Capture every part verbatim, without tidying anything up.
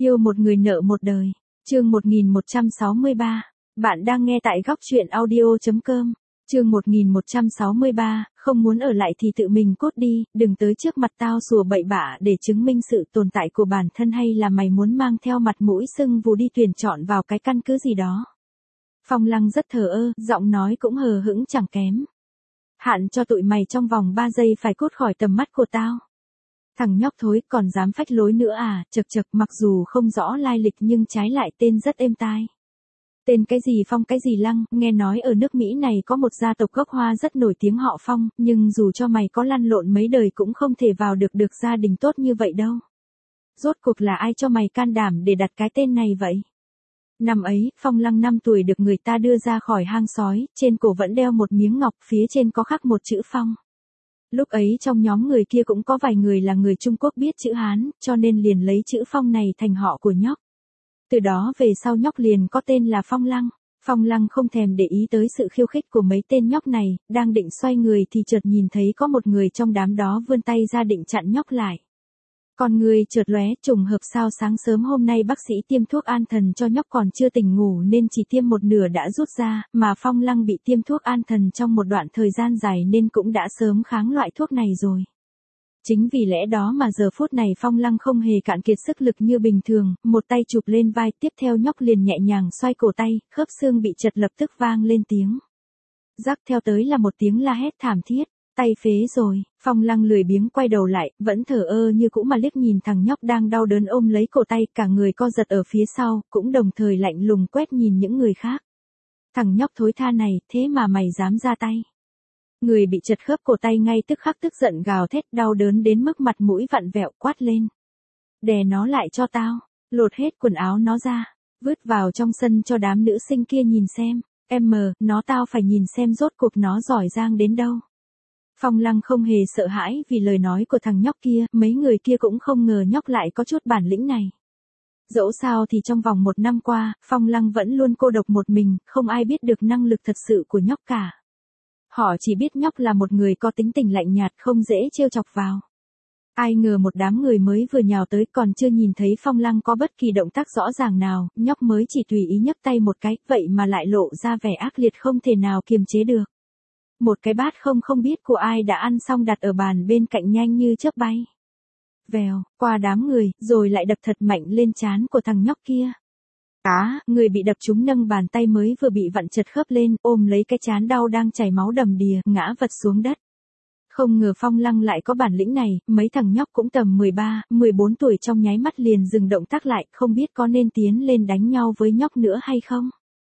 Yêu một người nợ một đời. Chương một nghìn một trăm sáu mươi ba. Bạn đang nghe tại góc truyện audio.com. Chương một nghìn một trăm sáu mươi ba, không muốn ở lại thì tự mình cút đi, đừng tới trước mặt tao sủa bậy bạ để chứng minh sự tồn tại của bản thân, hay là mày muốn mang theo mặt mũi sưng vù đi tuyển chọn vào cái căn cứ gì đó. Phong Lăng rất thờ ơ, giọng nói cũng hờ hững chẳng kém. Hạn cho tụi mày trong vòng ba giây phải cút khỏi tầm mắt của tao. Thằng nhóc thối còn dám phách lối nữa à, chật chật, mặc dù không rõ lai lịch nhưng trái lại tên rất êm tai. Tên cái gì Phong cái gì Lăng, nghe nói ở nước Mỹ này có một gia tộc gốc Hoa rất nổi tiếng họ Phong, nhưng dù cho mày có lăn lộn mấy đời cũng không thể vào được được gia đình tốt như vậy đâu. Rốt cuộc là ai cho mày can đảm để đặt cái tên này vậy? Năm ấy, Phong Lăng năm tuổi được người ta đưa ra khỏi hang sói, trên cổ vẫn đeo một miếng ngọc, phía trên có khắc một chữ Phong. Lúc ấy trong nhóm người kia cũng có vài người là người Trung Quốc biết chữ Hán, cho nên liền lấy chữ Phong này thành họ của nhóc. Từ đó về sau nhóc liền có tên là Phong Lăng. Phong Lăng không thèm để ý tới sự khiêu khích của mấy tên nhóc này, đang định xoay người thì chợt nhìn thấy có một người trong đám đó vươn tay ra định chặn nhóc lại. Con người chợt lóe, trùng hợp sao sáng sớm hôm nay bác sĩ tiêm thuốc an thần cho nhóc còn chưa tỉnh ngủ nên chỉ tiêm một nửa đã rút ra, mà Phong Lăng bị tiêm thuốc an thần trong một đoạn thời gian dài nên cũng đã sớm kháng loại thuốc này rồi. Chính vì lẽ đó mà giờ phút này Phong Lăng không hề cạn kiệt sức lực như bình thường, một tay chụp lên vai, tiếp theo nhóc liền nhẹ nhàng xoay cổ tay, khớp xương bị chật lập tức vang lên tiếng. Rắc theo tới là một tiếng la hét thảm thiết, tay phế rồi. Phong Lăng lười biếng quay đầu lại, vẫn thờ ơ như cũ mà liếc nhìn thằng nhóc đang đau đớn ôm lấy cổ tay, cả người co giật ở phía sau, cũng đồng thời lạnh lùng quét nhìn những người khác. Thằng nhóc thối tha này, thế mà mày dám ra tay. Người bị chật khớp cổ tay ngay tức khắc tức giận gào thét, đau đớn đến mức mặt mũi vặn vẹo, quát lên. Đè nó lại cho tao, lột hết quần áo nó ra, vứt vào trong sân cho đám nữ sinh kia nhìn xem, em mờ, nó tao phải nhìn xem rốt cuộc nó giỏi giang đến đâu. Phong Lăng không hề sợ hãi vì lời nói của thằng nhóc kia, mấy người kia cũng không ngờ nhóc lại có chút bản lĩnh này. Dẫu sao thì trong vòng một năm qua, Phong Lăng vẫn luôn cô độc một mình, không ai biết được năng lực thật sự của nhóc cả. Họ chỉ biết nhóc là một người có tính tình lạnh nhạt, không dễ trêu chọc vào. Ai ngờ một đám người mới vừa nhào tới, còn chưa nhìn thấy Phong Lăng có bất kỳ động tác rõ ràng nào, nhóc mới chỉ tùy ý nhấc tay một cái, vậy mà lại lộ ra vẻ ác liệt không thể nào kiềm chế được. Một cái bát không không biết của ai đã ăn xong đặt ở bàn bên cạnh nhanh như chớp bay. Vèo, qua đám người, rồi lại đập thật mạnh lên trán của thằng nhóc kia. Á, người bị đập trúng nâng bàn tay mới vừa bị vặn chật khớp lên, ôm lấy cái trán đau đang chảy máu đầm đìa, ngã vật xuống đất. Không ngờ Phong Lăng lại có bản lĩnh này, mấy thằng nhóc cũng tầm mười ba, mười bốn tuổi trong nháy mắt liền dừng động tác lại, không biết có nên tiến lên đánh nhau với nhóc nữa hay không.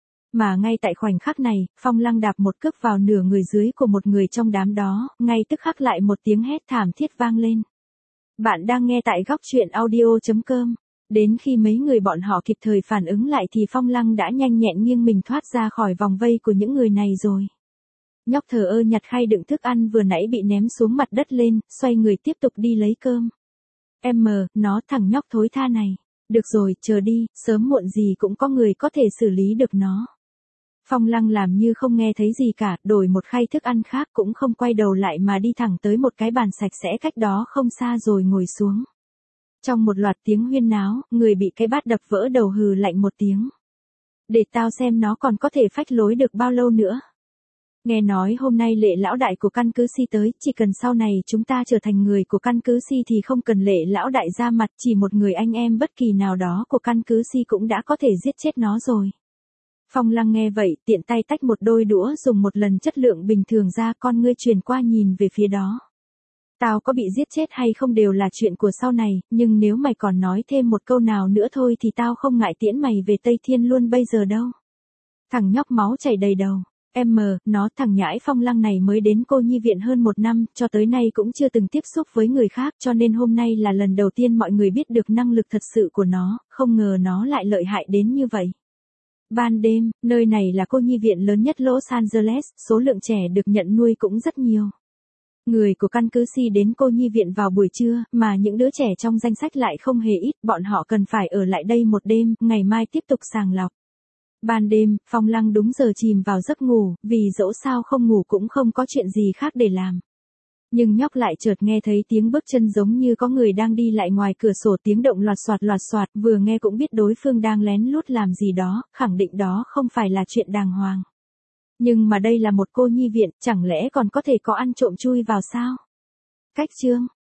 Mà ngay tại khoảnh khắc này, Phong Lăng đạp một cước vào nửa người dưới của một người trong đám đó, ngay tức khắc lại một tiếng hét thảm thiết vang lên. Bạn đang nghe tại góc truyện audio.com. Đến khi mấy người bọn họ kịp thời phản ứng lại thì Phong Lăng đã nhanh nhẹn nghiêng mình thoát ra khỏi vòng vây của những người này rồi. Nhóc thờ ơ nhặt khay đựng thức ăn vừa nãy bị ném xuống mặt đất lên, xoay người tiếp tục đi lấy cơm. Em mờ, nó thằng nhóc thối tha này. Được rồi, chờ đi, sớm muộn gì cũng có người có thể xử lý được nó. Phong Lăng làm như không nghe thấy gì cả, đổi một khay thức ăn khác cũng không quay đầu lại mà đi thẳng tới một cái bàn sạch sẽ cách đó không xa rồi ngồi xuống. Trong một loạt tiếng huyên náo, người bị cái bát đập vỡ đầu hừ lạnh một tiếng. Để tao xem nó còn có thể phách lối được bao lâu nữa. Nghe nói hôm nay lệ lão đại của căn cứ Si tới, chỉ cần sau này chúng ta trở thành người của căn cứ Si thì không cần lệ lão đại ra mặt, chỉ một người anh em bất kỳ nào đó của căn cứ Si cũng đã có thể giết chết nó rồi. Phong Lăng nghe vậy, tiện tay tách một đôi đũa dùng một lần chất lượng bình thường ra, con ngươi truyền qua nhìn về phía đó. Tao có bị giết chết hay không đều là chuyện của sau này, nhưng nếu mày còn nói thêm một câu nào nữa thôi thì tao không ngại tiễn mày về Tây Thiên luôn bây giờ đâu. Thằng nhóc máu chảy đầy đầu. Em mờ, nó thằng nhãi Phong Lăng này mới đến cô nhi viện hơn một năm, cho tới nay cũng chưa từng tiếp xúc với người khác, cho nên hôm nay là lần đầu tiên mọi người biết được năng lực thật sự của nó, không ngờ nó lại lợi hại đến như vậy. Ban đêm, nơi này là cô nhi viện lớn nhất Los Angeles, số lượng trẻ được nhận nuôi cũng rất nhiều. Người của căn cứ Si đến cô nhi viện vào buổi trưa, mà những đứa trẻ trong danh sách lại không hề ít, bọn họ cần phải ở lại đây một đêm, ngày mai tiếp tục sàng lọc. Ban đêm, Phong Lăng đúng giờ chìm vào giấc ngủ, vì dẫu sao không ngủ cũng không có chuyện gì khác để làm. Nhưng nhóc lại chợt nghe thấy tiếng bước chân giống như có người đang đi lại ngoài cửa sổ, tiếng động loạt xoạt loạt xoạt, vừa nghe cũng biết đối phương đang lén lút làm gì đó, khẳng định đó không phải là chuyện đàng hoàng. Nhưng mà đây là một cô nhi viện, chẳng lẽ còn có thể có ăn trộm chui vào sao? Cách chương